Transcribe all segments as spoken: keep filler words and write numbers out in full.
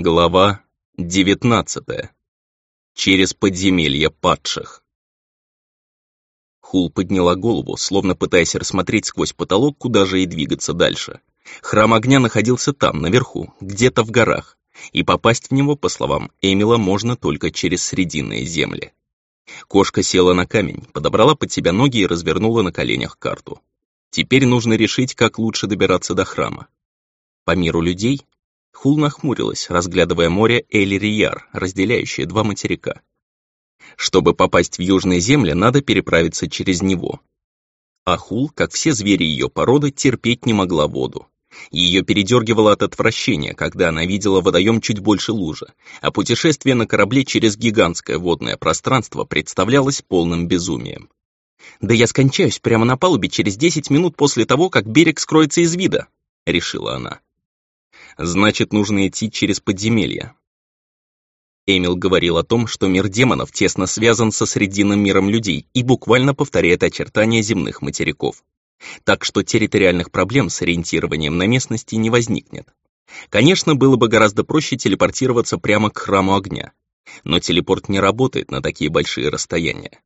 Глава девятнадцатая. Через подземелье падших. Хул подняла голову, словно пытаясь рассмотреть сквозь потолок, куда же и двигаться дальше. Храм огня находился там, наверху, где-то в горах, и попасть в него, по словам Эмила, можно только через срединные земли. Кошка села на камень, подобрала под себя ноги и развернула на коленях карту. Теперь нужно решить, как лучше добираться до храма. По миру людей Хул нахмурилась, разглядывая море Эль-Рияр, разделяющее два материка. Чтобы попасть в южные земли, надо переправиться через него. А Хул, как все звери ее породы, терпеть не могла воду. Ее передергивало от отвращения, когда она видела водоем чуть больше лужи, а путешествие на корабле через гигантское водное пространство представлялось полным безумием. «Да я скончаюсь прямо на палубе через десять минут после того, как берег скроется из вида», — решила она. Значит, нужно идти через подземелья. Эмил говорил о том, что мир демонов тесно связан со срединным миром людей и буквально повторяет очертания земных материков. Так что территориальных проблем с ориентированием на местности не возникнет. Конечно, было бы гораздо проще телепортироваться прямо к храму огня, но телепорт не работает на такие большие расстояния.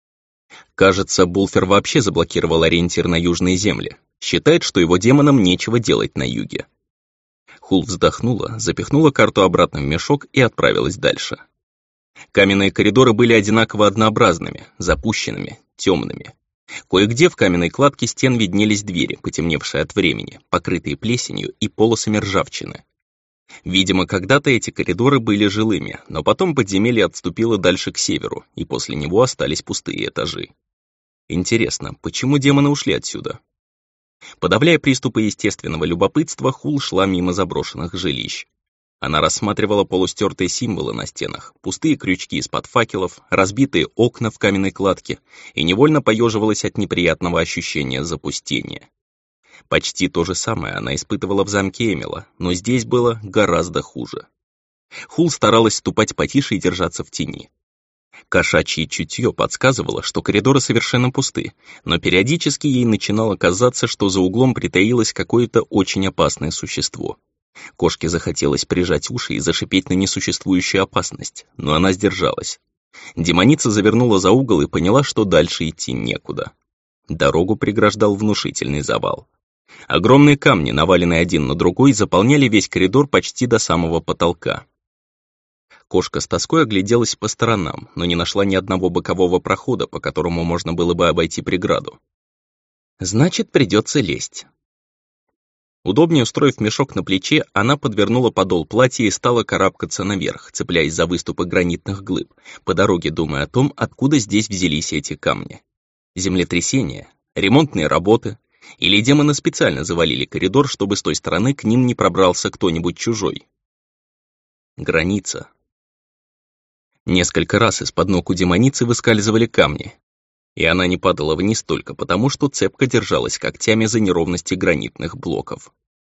Кажется, Булфер вообще заблокировал ориентир на южные земли, считает, что его демонам нечего делать на юге. Хул вздохнула, запихнула карту обратно в мешок и отправилась дальше. Каменные коридоры были одинаково однообразными, запущенными, темными. Кое-где в каменной кладке стен виднелись двери, потемневшие от времени, покрытые плесенью и полосами ржавчины. Видимо, когда-то эти коридоры были жилыми, но потом подземелье отступило дальше к северу, и после него остались пустые этажи. Интересно, почему демоны ушли отсюда? Подавляя приступы естественного любопытства, Хул шла мимо заброшенных жилищ. Она рассматривала полустертые символы на стенах, пустые крючки из-под факелов, разбитые окна в каменной кладке и невольно поеживалась от неприятного ощущения запустения. Почти то же самое она испытывала в замке Эмила, но здесь было гораздо хуже. Хул старалась ступать потише и держаться в тени. Кошачье чутье подсказывало, что коридоры совершенно пусты, но периодически ей начинало казаться, что за углом притаилось какое-то очень опасное существо. Кошке захотелось прижать уши и зашипеть на несуществующую опасность, но она сдержалась. Демоница завернула за угол и поняла, что дальше идти некуда. Дорогу преграждал внушительный завал. Огромные камни, наваленные один на другой, заполняли весь коридор почти до самого потолка. Кошка с тоской огляделась по сторонам, но не нашла ни одного бокового прохода, по которому можно было бы обойти преграду. Значит, придется лезть. Удобнее устроив мешок на плече, она подвернула подол платья и стала карабкаться наверх, цепляясь за выступы гранитных глыб, по дороге думая о том, откуда здесь взялись эти камни. Землетрясения, ремонтные работы, или демоны специально завалили коридор, чтобы с той стороны к ним не пробрался кто-нибудь чужой. Граница. Несколько раз из-под ног у демоницы выскальзывали камни, и она не падала вниз только потому, что цепко держалась когтями за неровности гранитных блоков.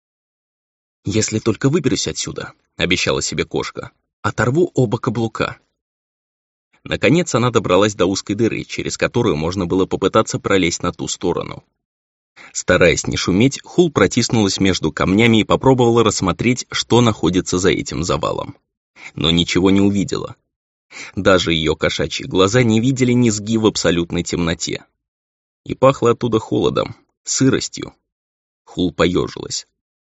«Если только выберусь отсюда», — обещала себе кошка, — «оторву оба каблука». Наконец она добралась до узкой дыры, через которую можно было попытаться пролезть на ту сторону. Стараясь не шуметь, Хул протиснулась между камнями и попробовала рассмотреть, что находится за этим завалом. Но ничего не увидела. Даже ее кошачьи глаза не видели низги в абсолютной темноте. И пахло оттуда холодом, сыростью. Хул поежилась.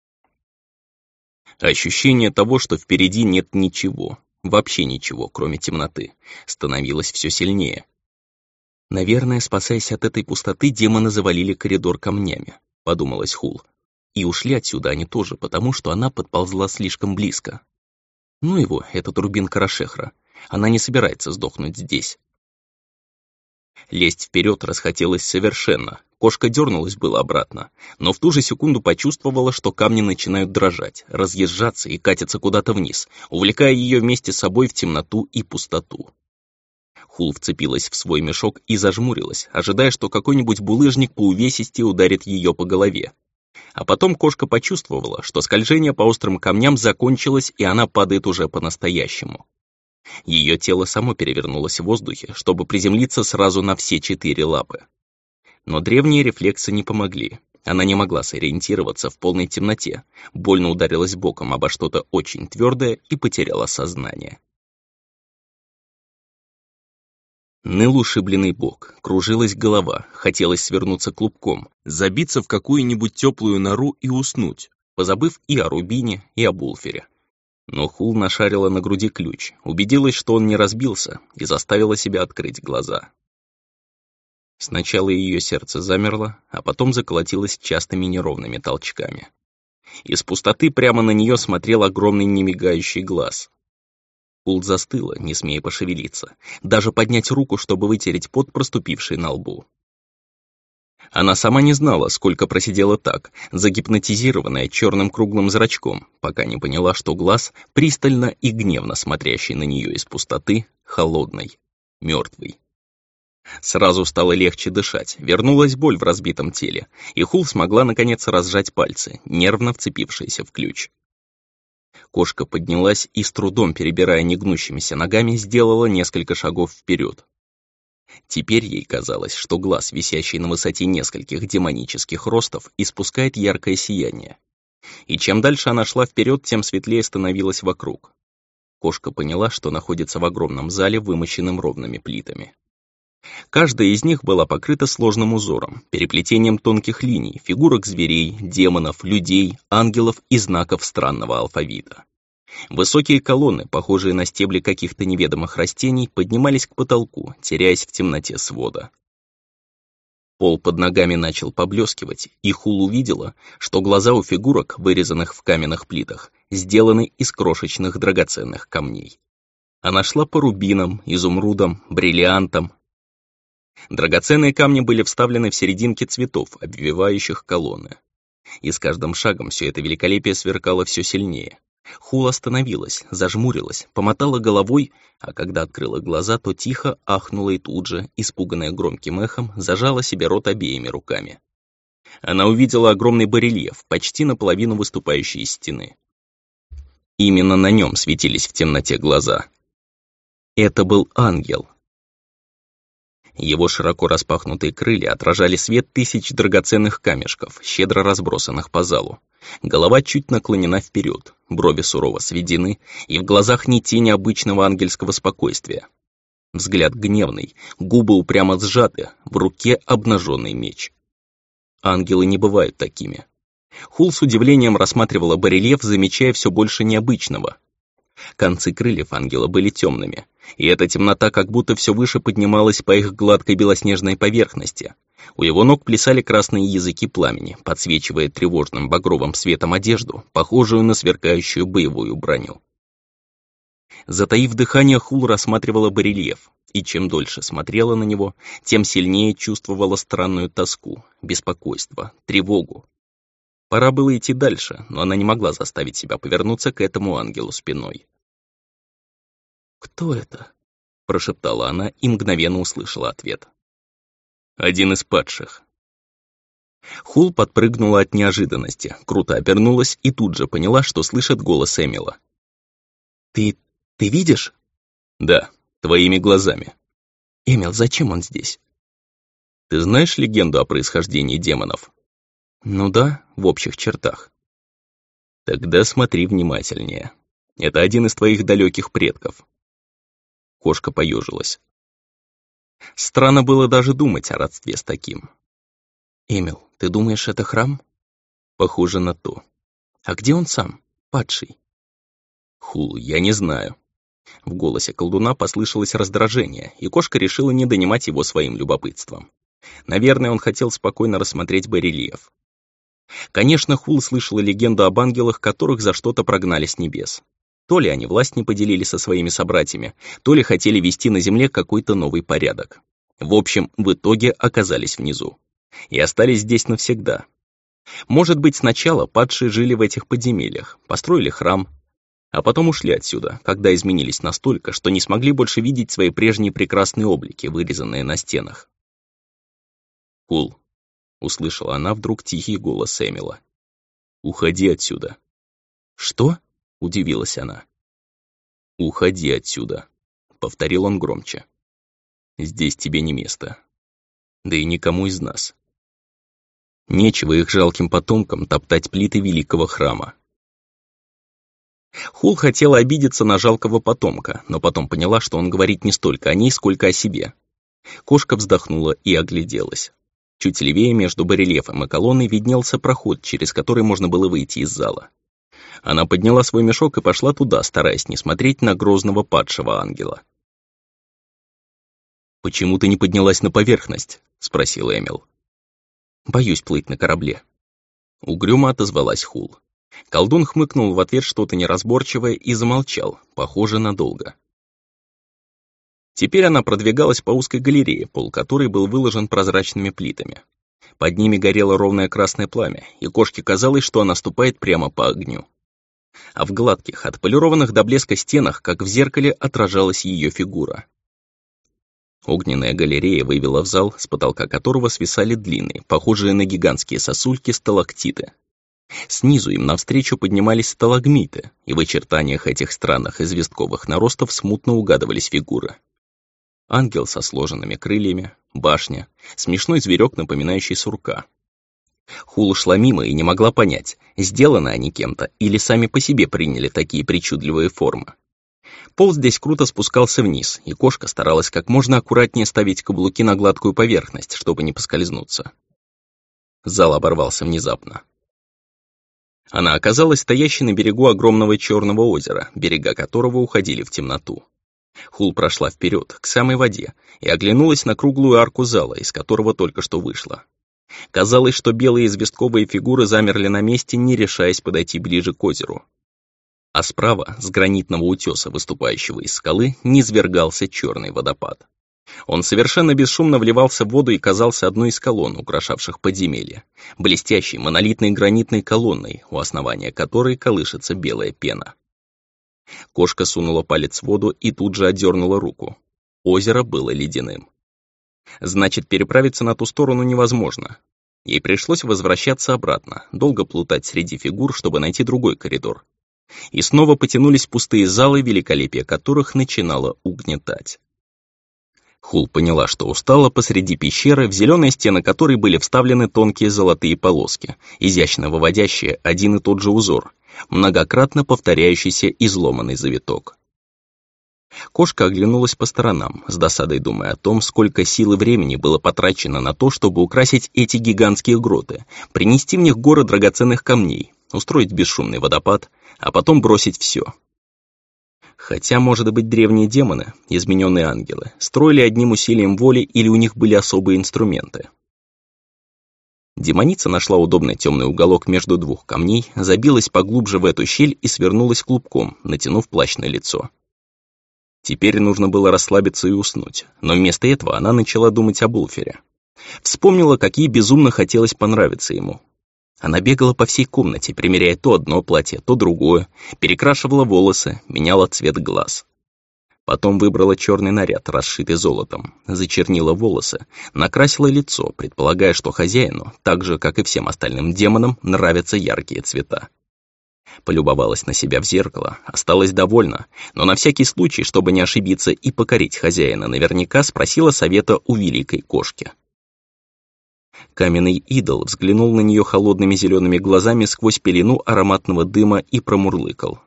Ощущение того, что впереди нет ничего, вообще ничего, кроме темноты, становилось все сильнее. «Наверное, спасаясь от этой пустоты, демоны завалили коридор камнями», — подумалась Хул. И ушли отсюда они тоже, потому что она подползла слишком близко. Ну его, этот рубин Карашехра. Она не собирается сдохнуть здесь. Лезть вперед расхотелось совершенно. Кошка дернулась было обратно, но в ту же секунду почувствовала, что камни начинают дрожать, разъезжаться и катятся куда-то вниз, увлекая ее вместе с собой в темноту и пустоту. Хул вцепилась в свой мешок и зажмурилась, ожидая, что какой-нибудь булыжник по увесисти ударит ее по голове. А потом кошка почувствовала, что скольжение по острым камням закончилось, и она падает уже по-настоящему. Ее тело само перевернулось в воздухе, чтобы приземлиться сразу на все четыре лапы. Но древние рефлексы не помогли. Она не могла сориентироваться в полной темноте, больно ударилась боком обо что-то очень твердое и потеряла сознание. Ныл ушибленный бок, кружилась голова, хотелось свернуться клубком, забиться в какую-нибудь теплую нору и уснуть, позабыв и о Рубине, и об Улфере. Но Хул нашарила на груди ключ, убедилась, что он не разбился, и заставила себя открыть глаза. Сначала ее сердце замерло, а потом заколотилось частыми неровными толчками. Из пустоты прямо на нее смотрел огромный немигающий глаз. Хул застыла, не смея пошевелиться, даже поднять руку, чтобы вытереть пот, проступивший на лбу. Она сама не знала, сколько просидела так, загипнотизированная черным круглым зрачком, пока не поняла, что глаз, пристально и гневно смотрящий на нее из пустоты, холодный, мертвый. Сразу стало легче дышать, вернулась боль в разбитом теле, и Хул смогла наконец разжать пальцы, нервно вцепившиеся в ключ. Кошка поднялась и, с трудом перебирая негнущимися ногами, сделала несколько шагов вперед. Теперь ей казалось, что глаз, висящий на высоте нескольких демонических ростов, испускает яркое сияние. И чем дальше она шла вперед, тем светлее становилось вокруг. Кошка поняла, что находится в огромном зале, вымощенном ровными плитами. Каждая из них была покрыта сложным узором, переплетением тонких линий, фигурок зверей, демонов, людей, ангелов и знаков странного алфавита. Высокие колонны, похожие на стебли каких-то неведомых растений, поднимались к потолку, теряясь в темноте свода. Пол под ногами начал поблескивать, и Хул увидела, что глаза у фигурок, вырезанных в каменных плитах, сделаны из крошечных драгоценных камней. Она шла по рубинам, изумрудам, бриллиантам. Драгоценные камни были вставлены в серединки цветов, обвивающих колонны. И с каждым шагом все это великолепие сверкало все сильнее. Хул остановилась, зажмурилась, помотала головой, а когда открыла глаза, то тихо ахнула и тут же, испуганная громким эхом, зажала себе рот обеими руками. Она увидела огромный барельеф, почти наполовину выступающий из стены. Именно на нем светились в темноте глаза. Это был ангел. Его широко распахнутые крылья отражали свет тысяч драгоценных камешков, щедро разбросанных по залу. Голова чуть наклонена вперед, брови сурово сведены, и в глазах ни тени обычного ангельского спокойствия. Взгляд гневный, губы упрямо сжаты, в руке обнаженный меч. Ангелы не бывают такими. Хул с удивлением рассматривала барельеф, замечая все больше необычного. Концы крыльев ангела были темными, и эта темнота как будто все выше поднималась по их гладкой белоснежной поверхности. У его ног плясали красные языки пламени, подсвечивая тревожным багровым светом одежду, похожую на сверкающую боевую броню. Затаив дыхание, Хул рассматривала барельеф, и чем дольше смотрела на него, тем сильнее чувствовала странную тоску, беспокойство, тревогу. Пора было идти дальше, но она не могла заставить себя повернуться к этому ангелу спиной. «Кто это?» — прошептала она и мгновенно услышала ответ. «Один из падших». Хул подпрыгнула от неожиданности, круто обернулась и тут же поняла, что слышит голос Эмила. «Ты... ты видишь?» «Да, твоими глазами». «Эмил, зачем он здесь?» «Ты знаешь легенду о происхождении демонов?» «Ну да, в общих чертах». «Тогда смотри внимательнее. Это один из твоих далеких предков». Кошка поежилась. Странно было даже думать о родстве с таким. «Эмил, ты думаешь, это храм?» «Похоже на то». «А где он сам, падший?» «Хул, я не знаю». В голосе колдуна послышалось раздражение, и кошка решила не донимать его своим любопытством. Наверное, он хотел спокойно рассмотреть барельеф. Конечно, Хул слышала легенду об ангелах, которых за что-то прогнали с небес. То ли они власть не поделили со своими собратьями, то ли хотели вести на земле какой-то новый порядок. В общем, в итоге оказались внизу. И остались здесь навсегда. Может быть, сначала падшие жили в этих подземельях, построили храм, а потом ушли отсюда, когда изменились настолько, что не смогли больше видеть свои прежние прекрасные облики, вырезанные на стенах. «Хул», — услышала она вдруг тихий голос Эмила. «Уходи отсюда». «Что?» — удивилась она. «Уходи отсюда», — повторил он громче. «Здесь тебе не место. Да и никому из нас». Нечего их жалким потомкам топтать плиты великого храма. Хул хотела обидеться на жалкого потомка, но потом поняла, что он говорит не столько о ней, сколько о себе. Кошка вздохнула и огляделась. Чуть левее между барельефом и колонной виднелся проход, через который можно было выйти из зала. Она подняла свой мешок и пошла туда, стараясь не смотреть на грозного падшего ангела. «Почему ты не поднялась на поверхность?» — спросил Эмил. «Боюсь плыть на корабле». Угрюмо отозвалась Хул. Колдун хмыкнул в ответ что-то неразборчивое и замолчал, похоже, надолго. Теперь она продвигалась по узкой галерее, пол которой был выложен прозрачными плитами. Под ними горело ровное красное пламя, и кошке казалось, что она ступает прямо по огню. А в гладких, отполированных до блеска стенах, как в зеркале, отражалась ее фигура. Огненная галерея вывела в зал, с потолка которого свисали длинные, похожие на гигантские сосульки, сталактиты. Снизу им навстречу поднимались сталагмиты, и в очертаниях этих странных известковых наростов смутно угадывались фигуры. Ангел со сложенными крыльями, башня, смешной зверек, напоминающий сурка. Хула шла мимо и не могла понять, сделаны они кем-то или сами по себе приняли такие причудливые формы. Пол здесь круто спускался вниз, и кошка старалась как можно аккуратнее ставить каблуки на гладкую поверхность, чтобы не поскользнуться. Зал оборвался внезапно. Она оказалась стоящей на берегу огромного черного озера, берега которого уходили в темноту. Хул прошла вперед, к самой воде, и оглянулась на круглую арку зала, из которого только что вышла. Казалось, что белые известковые фигуры замерли на месте, не решаясь подойти ближе к озеру. А справа, с гранитного утеса, выступающего из скалы, низвергался черный водопад. Он совершенно бесшумно вливался в воду и казался одной из колонн, украшавших подземелье, блестящей монолитной гранитной колонной, у основания которой колышется белая пена. Кошка сунула палец в воду и тут же отдернула руку. Озеро было ледяным. Значит, переправиться на ту сторону невозможно. Ей пришлось возвращаться обратно, долго плутать среди фигур, чтобы найти другой коридор. И снова потянулись пустые залы, великолепие которых начинало угнетать. Хул поняла, что устала посреди пещеры, в зеленые стены которой были вставлены тонкие золотые полоски, изящно выводящие один и тот же узор, многократно повторяющийся изломанный завиток. Кошка оглянулась по сторонам, с досадой думая о том, сколько сил и времени было потрачено на то, чтобы украсить эти гигантские гроты, принести в них горы драгоценных камней, устроить бесшумный водопад, а потом бросить все. Хотя, может быть, древние демоны, измененные ангелы, строили одним усилием воли или у них были особые инструменты. Демоница нашла удобный темный уголок между двух камней, забилась поглубже в эту щель и свернулась клубком, натянув плащ на лицо. Теперь нужно было расслабиться и уснуть, но вместо этого она начала думать об Улфере. Вспомнила, как ей безумно хотелось понравиться ему. Она бегала по всей комнате, примеряя то одно платье, то другое, перекрашивала волосы, меняла цвет глаз. Потом выбрала черный наряд, расшитый золотом, зачернила волосы, накрасила лицо, предполагая, что хозяину, так же, как и всем остальным демонам, нравятся яркие цвета. Полюбовалась на себя в зеркало, осталась довольна, но на всякий случай, чтобы не ошибиться и покорить хозяина, наверняка спросила совета у великой кошки. Каменный идол взглянул на нее холодными зелеными глазами сквозь пелену ароматного дыма и промурлыкал.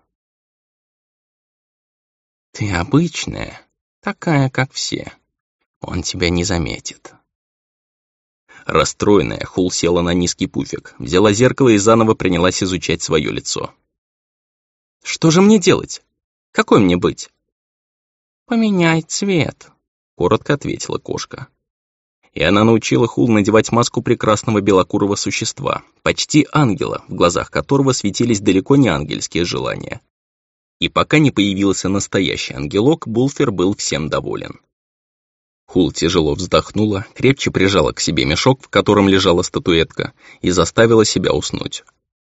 «Ты обычная, такая, как все. Он тебя не заметит». Расстроенная, Хул села на низкий пуфик, взяла зеркало и заново принялась изучать свое лицо. «Что же мне делать? Какой мне быть?» «Поменяй цвет», — коротко ответила кошка. И она научила Хул надевать маску прекрасного белокурого существа, почти ангела, в глазах которого светились далеко не ангельские желания. И пока не появился настоящий ангелок, Булфер был всем доволен. Хул тяжело вздохнула, крепче прижала к себе мешок, в котором лежала статуэтка, и заставила себя уснуть.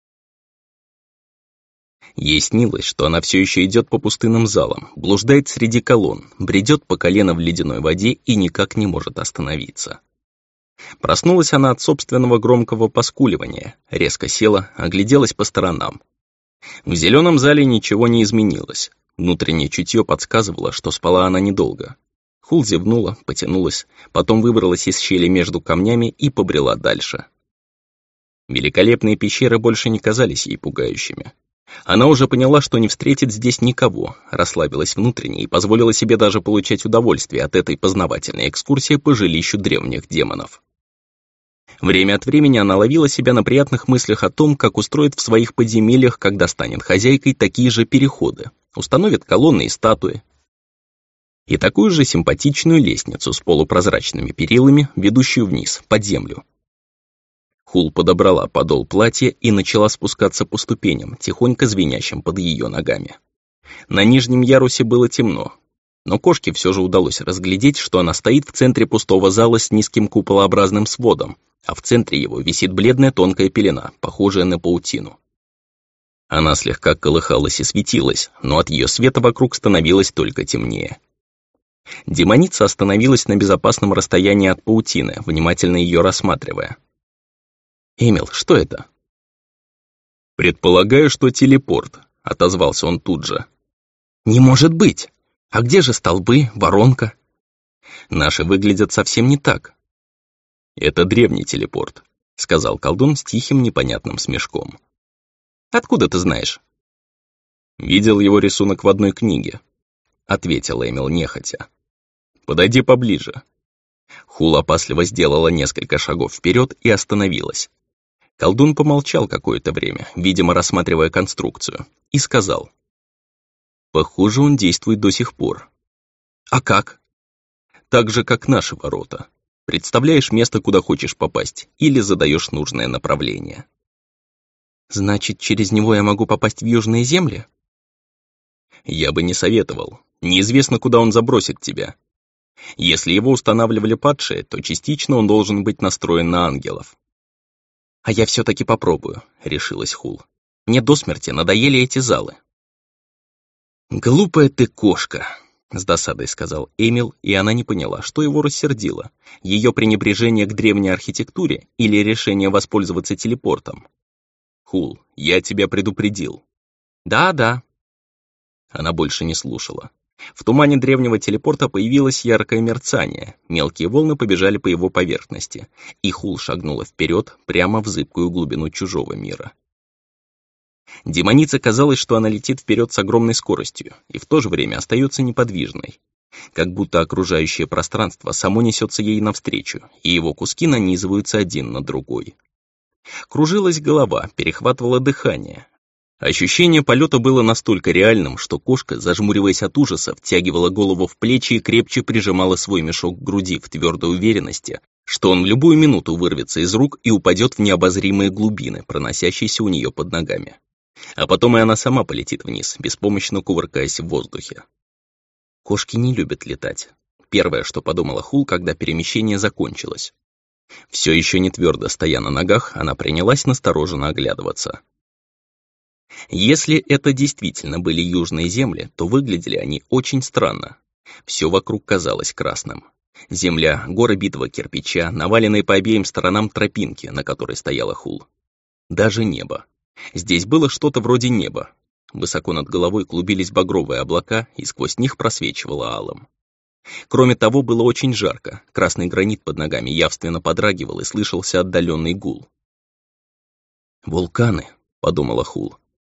Ей снилось, что она все еще идет по пустынным залам, блуждает среди колонн, бредет по колено в ледяной воде и никак не может остановиться. Проснулась она от собственного громкого поскуливания, резко села, огляделась по сторонам. В зеленом зале ничего не изменилось, внутреннее чутье подсказывало, что спала она недолго. Хул зевнула, потянулась, потом выбралась из щели между камнями и побрела дальше. Великолепные пещеры больше не казались ей пугающими. Она уже поняла, что не встретит здесь никого, расслабилась внутренне и позволила себе даже получать удовольствие от этой познавательной экскурсии по жилищу древних демонов. Время от времени она ловила себя на приятных мыслях о том, как устроит в своих подземельях, когда станет хозяйкой, такие же переходы, установит колонны и статуи. И такую же симпатичную лестницу с полупрозрачными перилами, ведущую вниз, под землю. Хул подобрала подол платья и начала спускаться по ступеням, тихонько звенящим под ее ногами. На нижнем ярусе было темно, но кошке все же удалось разглядеть, что она стоит в центре пустого зала с низким куполообразным сводом, а в центре его висит бледная тонкая пелена, похожая на паутину. Она слегка колыхалась и светилась, но от ее света вокруг становилось только темнее. Демоница остановилась на безопасном расстоянии от паутины, внимательно ее рассматривая. «Эмил, что это?» «Предполагаю, что телепорт», — отозвался он тут же. «Не может быть! А где же столбы, воронка?» «Наши выглядят совсем не так». «Это древний телепорт», — сказал колдун с тихим непонятным смешком. «Откуда ты знаешь?» «Видел его рисунок в одной книге», — ответил Эмил нехотя. «Подойди поближе». Хул опасливо сделала несколько шагов вперед и остановилась. Колдун помолчал какое-то время, видимо, рассматривая конструкцию, и сказал: «Похоже, он действует до сих пор». «А как?» «Так же, как наши ворота. Представляешь место, куда хочешь попасть, или задаешь нужное направление». «Значит, через него я могу попасть в южные земли?» «Я бы не советовал. Неизвестно, куда он забросит тебя. Если его устанавливали падшие, то частично он должен быть настроен на ангелов». «А я все-таки попробую», — решилась Хул. «Мне до смерти надоели эти залы». «Глупая ты кошка», — с досадой сказал Эмил, и она не поняла, что его рассердило. Ее пренебрежение к древней архитектуре или решение воспользоваться телепортом. «Хул, я тебя предупредил». «Да-да». Она больше не слушала. В тумане древнего телепорта появилось яркое мерцание, мелкие волны побежали по его поверхности, и Хул шагнула вперед прямо в зыбкую глубину чужого мира. Демонице казалось, что она летит вперед с огромной скоростью и в то же время остается неподвижной, как будто окружающее пространство само несется ей навстречу, и его куски нанизываются один на другой. Кружилась голова, перехватывало дыхание. Ощущение полета было настолько реальным, что кошка, зажмуриваясь от ужаса, втягивала голову в плечи и крепче прижимала свой мешок к груди в твердой уверенности, что он в любую минуту вырвется из рук и упадет в необозримые глубины, проносящиеся у нее под ногами. А потом и она сама полетит вниз, беспомощно кувыркаясь в воздухе. Кошки не любят летать. Первое, что подумала Хул, когда перемещение закончилось. Все еще не твердо стоя на ногах, она принялась настороженно оглядываться. Если это действительно были южные земли, то выглядели они очень странно. Все вокруг казалось красным. Земля, горы битого кирпича, наваленные по обеим сторонам тропинки, на которой стояла Хул. Даже небо. Здесь было что-то вроде неба. Высоко над головой клубились багровые облака, и сквозь них просвечивало алым. Кроме того, было очень жарко, красный гранит под ногами явственно подрагивал и слышался отдаленный гул. «Вулканы», — подумала Хул.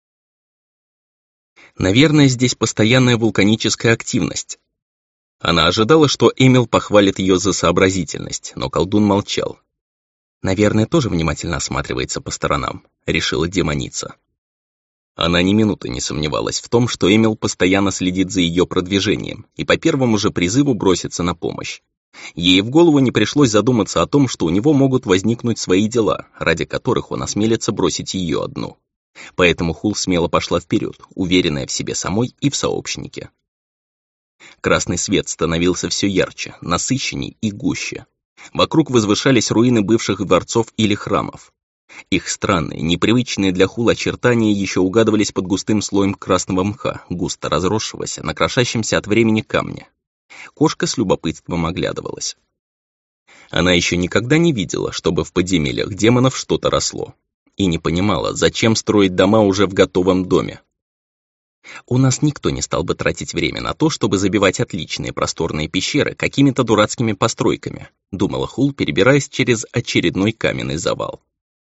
Наверное, здесь постоянная вулканическая активность. Она ожидала, что Эмил похвалит ее за сообразительность, но колдун молчал. «Наверное, тоже внимательно осматривается по сторонам», — решила демоница. Она ни минуты не сомневалась в том, что Эмил постоянно следит за ее продвижением и по первому же призыву бросится на помощь. Ей в голову не пришлось задуматься о том, что у него могут возникнуть свои дела, ради которых он осмелится бросить ее одну. Поэтому Хул смело пошла вперед, уверенная в себе самой и в сообщнике. Красный свет становился все ярче, насыщенней и гуще. Вокруг возвышались руины бывших дворцов или храмов. Их странные, непривычные для Хул очертания еще угадывались под густым слоем красного мха, густо разросшегося на крошащемся от времени камне. Кошка с любопытством оглядывалась. Она еще никогда не видела, чтобы в подземельях демонов что-то росло, и не понимала, зачем строить дома уже в готовом доме. У нас никто не стал бы тратить время на то, чтобы забивать отличные просторные пещеры какими-то дурацкими постройками, думала Хул, перебираясь через очередной каменный завал.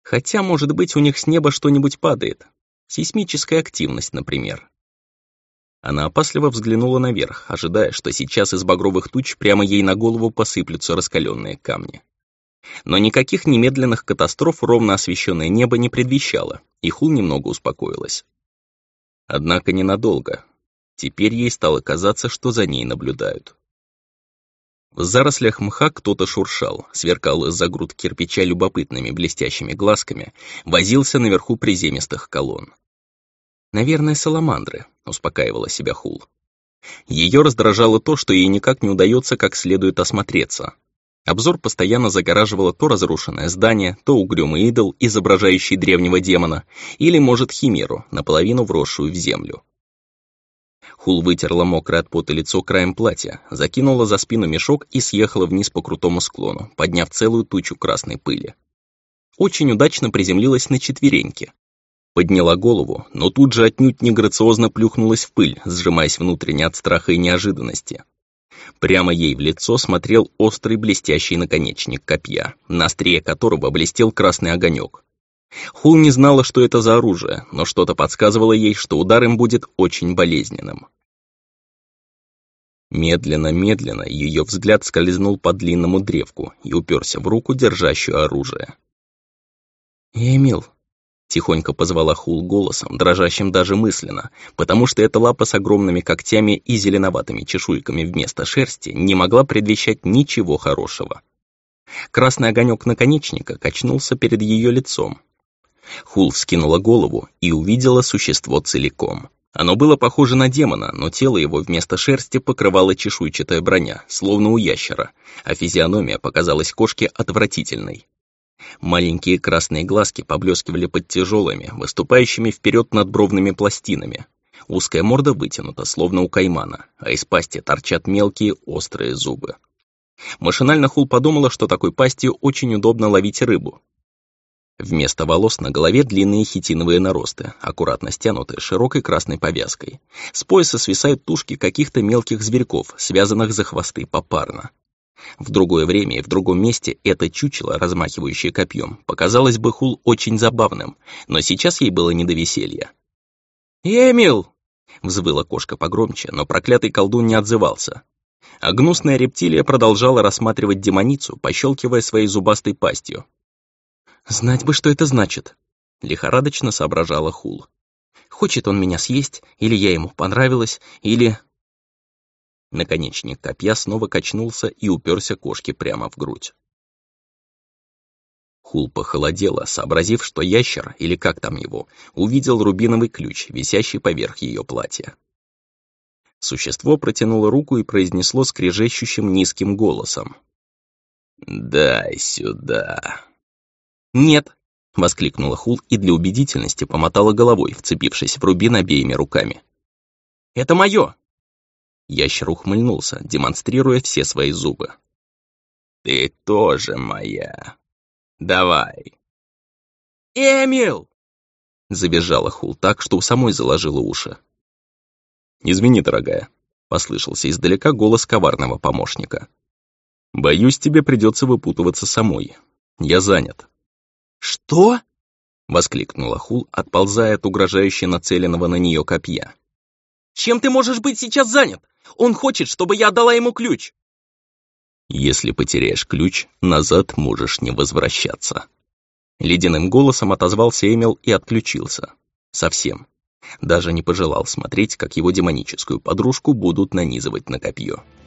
Хотя, может быть, у них с неба что-нибудь падает. Сейсмическая активность, например. Она опасливо взглянула наверх, ожидая, что сейчас из багровых туч прямо ей на голову посыплются раскаленные камни. Но никаких немедленных катастроф ровно освещенное небо не предвещало, и Хул немного успокоилась. Однако ненадолго. Теперь ей стало казаться, что за ней наблюдают. В зарослях мха кто-то шуршал, сверкал из-за груд кирпича любопытными блестящими глазками, возился наверху приземистых колонн. «Наверное, саламандры», — успокаивала себя Хул. Ее раздражало то, что ей никак не удается как следует осмотреться. Обзор постоянно загораживало то разрушенное здание, то угрюмый идол, изображающий древнего демона, или, может, химеру, наполовину вросшую в землю. Хул вытерла мокрое от пота лицо краем платья, закинула за спину мешок и съехала вниз по крутому склону, подняв целую тучу красной пыли. Очень удачно приземлилась на четвереньки. Подняла голову, но тут же отнюдь не грациозно плюхнулась в пыль, сжимаясь внутренне от страха и неожиданности. Прямо ей в лицо смотрел острый блестящий наконечник копья, на острие которого блестел красный огонек. Хул не знала, что это за оружие, но что-то подсказывало ей, что удар им будет очень болезненным. Медленно-медленно ее взгляд скользнул по длинному древку и уперся в руку, держащую оружие. «Эмил!» — тихонько позвала Хул голосом, дрожащим даже мысленно, потому что эта лапа с огромными когтями и зеленоватыми чешуйками вместо шерсти не могла предвещать ничего хорошего. Красный огонек наконечника качнулся перед ее лицом. Хул вскинула голову и увидела существо целиком. Оно было похоже на демона, но тело его вместо шерсти покрывала чешуйчатая броня, словно у ящера, а физиономия показалась кошке отвратительной. Маленькие красные глазки поблескивали под тяжелыми, выступающими вперед надбровными пластинами. Узкая морда вытянута, словно у каймана, а из пасти торчат мелкие острые зубы. Машинально Хул подумала, что такой пастью очень удобно ловить рыбу. Вместо волос на голове длинные хитиновые наросты, аккуратно стянутые широкой красной повязкой. С пояса свисают тушки каких-то мелких зверьков, связанных за хвосты попарно. В другое время и в другом месте это чучело, размахивающее копьем, показалось бы Хул очень забавным, но сейчас ей было не до веселья. «Эмил!» — взвыла кошка погромче, но проклятый колдун не отзывался. А гнусная рептилия продолжала рассматривать демоницу, пощелкивая своей зубастой пастью. «Знать бы, что это значит!» — лихорадочно соображала Хул. «Хочет он меня съесть, или я ему понравилась, или...» Наконечник копья снова качнулся и уперся кошке прямо в грудь. Хул похолодела, сообразив, что ящер, или как там его, увидел рубиновый ключ, висящий поверх ее платья. Существо протянуло руку и произнесло скрежещущим низким голосом. «Дай сюда». «Нет», — воскликнула Хул и для убедительности помотала головой, вцепившись в рубин обеими руками. «Это мое!» Ящер ухмыльнулся, демонстрируя все свои зубы. «Ты тоже моя. Давай». «Эмил!» — забежала Хул так, что у самой заложила уши. «Извини, дорогая», — послышался издалека голос коварного помощника. «Боюсь, тебе придется выпутываться самой. Я занят». «Что?» — воскликнула Хул, отползая от угрожающе нацеленного на нее копья. «Чем ты можешь быть сейчас занят? Он хочет, чтобы я отдала ему ключ». «Если потеряешь ключ, назад можешь не возвращаться». Ледяным голосом отозвался Эмил и отключился. Совсем. Даже не пожелал смотреть, как его демоническую подружку будут нанизывать на копье.